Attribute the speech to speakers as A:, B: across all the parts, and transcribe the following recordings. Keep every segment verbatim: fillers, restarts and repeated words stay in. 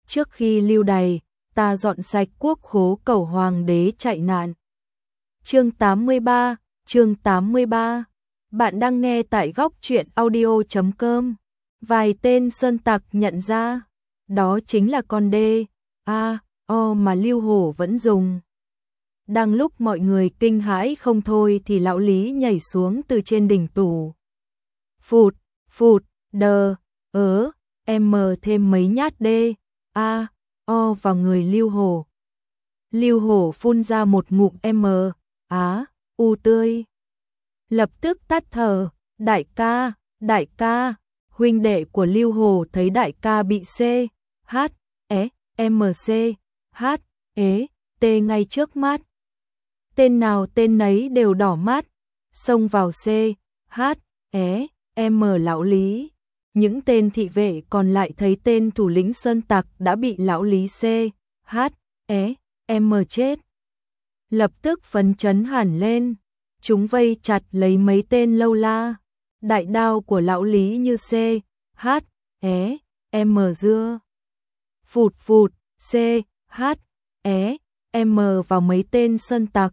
A: trước khi lưu đày, ta dọn sạch quốc hố cầu hoàng đế chạy nạn. Chương tám mươi ba, chương tám mươi ba. Bạn đang nghe tại góc truyện audio chấm com. Vài tên sơn tặc nhận ra, đó chính là con đê, a, o mà Lưu Hổ vẫn dùng. Đang lúc mọi người kinh hãi không thôi thì lão Lý nhảy xuống từ trên đỉnh tủ. Phụt, phụt, đờ, ớ, em mờ thêm mấy nhát đê, a, o vào người Lưu Hổ. Lưu Hổ phun ra một ngụm m, á, u tươi. Lập tức tắt thở, đại ca, đại ca, huynh đệ của Lưu Hổ thấy đại ca bị C, H, E, M, C, H, E, T ngay trước mắt. Tên nào tên nấy đều đỏ mắt, xông vào C, H, E, M lão Lý. Những tên thị vệ còn lại thấy tên thủ lĩnh sơn tặc đã bị lão Lý C, H, E, M chết. Lập tức phấn chấn hẳn lên, chúng vây chặt lấy mấy tên lâu la. Đại đao của lão Lý như C, H, E, M dưa. Phụt phụt, C, H, E, M vào mấy tên sơn tặc.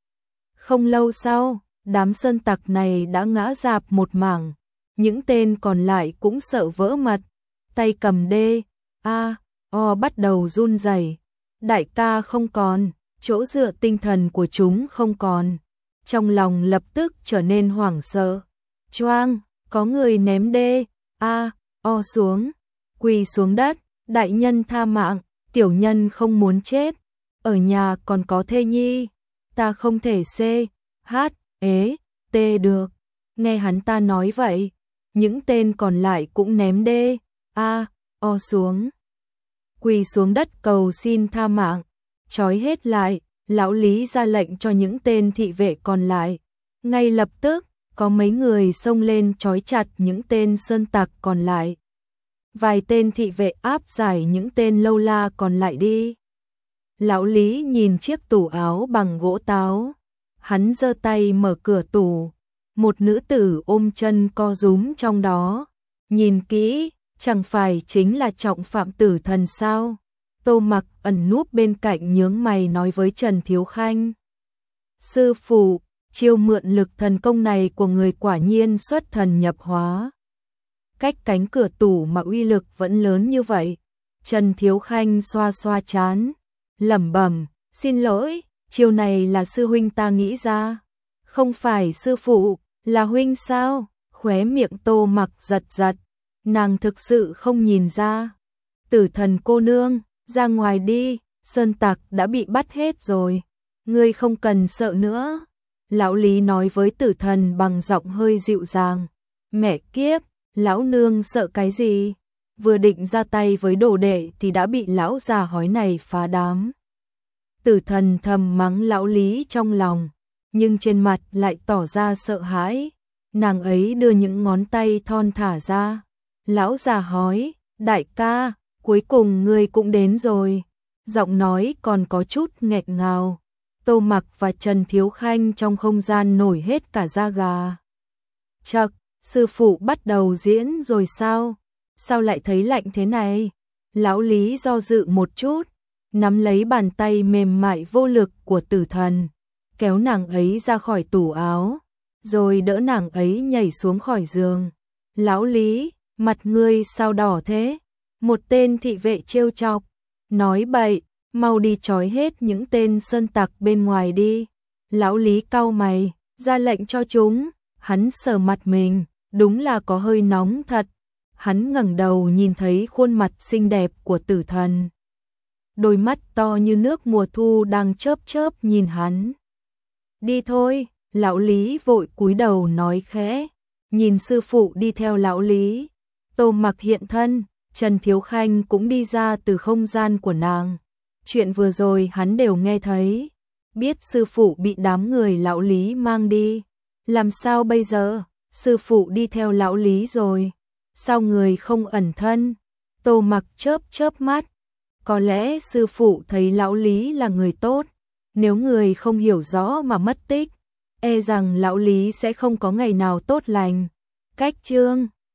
A: Không lâu sau, đám sơn tặc này đã ngã rạp một mảng. Những tên còn lại cũng sợ vỡ mật, tay cầm đê, a, o bắt đầu run rẩy. Đại ca không còn, chỗ dựa tinh thần của chúng không còn. Trong lòng lập tức trở nên hoảng sợ. Choang, có người ném đê, a, o xuống, quỳ xuống đất, đại nhân tha mạng, tiểu nhân không muốn chết, ở nhà còn có thê nhi, ta không thể C, H, E, T được. Nghe hắn ta nói vậy, những tên còn lại cũng ném đê, a, o xuống, quỳ xuống đất cầu xin tha mạng. Trói hết lại, lão Lý ra lệnh cho những tên thị vệ còn lại. Ngay lập tức, có mấy người xông lên trói chặt những tên sơn tặc còn lại. Vài tên thị vệ áp giải những tên lâu la còn lại đi. Lão Lý nhìn chiếc tủ áo bằng gỗ táo. Hắn giơ tay mở cửa tủ. Một nữ tử ôm chân co rúm trong đó. Nhìn kỹ, chẳng phải chính là trọng phạm Tử Thần sao? Tô Mặc ẩn núp bên cạnh nhướng mày nói với Trần Thiếu Khanh. Sư phụ, chiêu mượn lực thần công này của người quả nhiên xuất thần nhập hóa. Cách cánh cửa tủ mà uy lực vẫn lớn như vậy. Trần Thiếu Khanh xoa xoa chán, lẩm bẩm, xin lỗi, chiêu này là sư huynh ta nghĩ ra. Không phải sư phụ, là huynh sao? Khóe miệng Tô Mặc giật giật, nàng thực sự không nhìn ra. Tử Thần cô nương, ra ngoài đi, sơn tặc đã bị bắt hết rồi, ngươi không cần sợ nữa. Lão Lý nói với Tử Thần bằng giọng hơi dịu dàng. Mẹ kiếp, lão nương sợ cái gì? Vừa định ra tay với đồ đệ thì đã bị lão già hói này phá đám. Tử Thần thầm mắng lão Lý trong lòng, nhưng trên mặt lại tỏ ra sợ hãi. Nàng ấy đưa những ngón tay thon thả ra. Lão già hói, đại ca, cuối cùng ngươi cũng đến rồi. Giọng nói còn có chút nghẹt ngào. Tô Mặc và Trần Thiếu Khanh trong không gian nổi hết cả da gà. Chậc, sư phụ bắt đầu diễn rồi sao? Sao lại thấy lạnh thế này? Lão Lý do dự một chút, nắm lấy bàn tay mềm mại vô lực của Tử Thần, kéo nàng ấy ra khỏi tủ áo, rồi đỡ nàng ấy nhảy xuống khỏi giường. Lão Lý, mặt ngươi sao đỏ thế? Một tên thị vệ trêu chọc, nói bậy, mau đi trói hết những tên sơn tặc bên ngoài đi. Lão Lý cau mày, ra lệnh cho chúng. Hắn sờ mặt mình, đúng là có hơi nóng thật. Hắn ngẩng đầu nhìn thấy khuôn mặt xinh đẹp của Tử Thần. Đôi mắt to như nước mùa thu đang chớp chớp nhìn hắn. Đi thôi, lão Lý vội cúi đầu nói khẽ, nhìn sư phụ đi theo lão Lý. Tô Mặc hiện thân, Trần Thiếu Khanh cũng đi ra từ không gian của nàng. Chuyện vừa rồi hắn đều nghe thấy, biết sư phụ bị đám người lão Lý mang đi. Làm sao bây giờ? Sư phụ đi theo lão Lý rồi, sao người không ẩn thân? Tô Mặc chớp chớp mắt, có lẽ sư phụ thấy lão Lý là người tốt, nếu người không hiểu rõ mà mất tích, e rằng lão Lý sẽ không có ngày nào tốt lành. Cách chương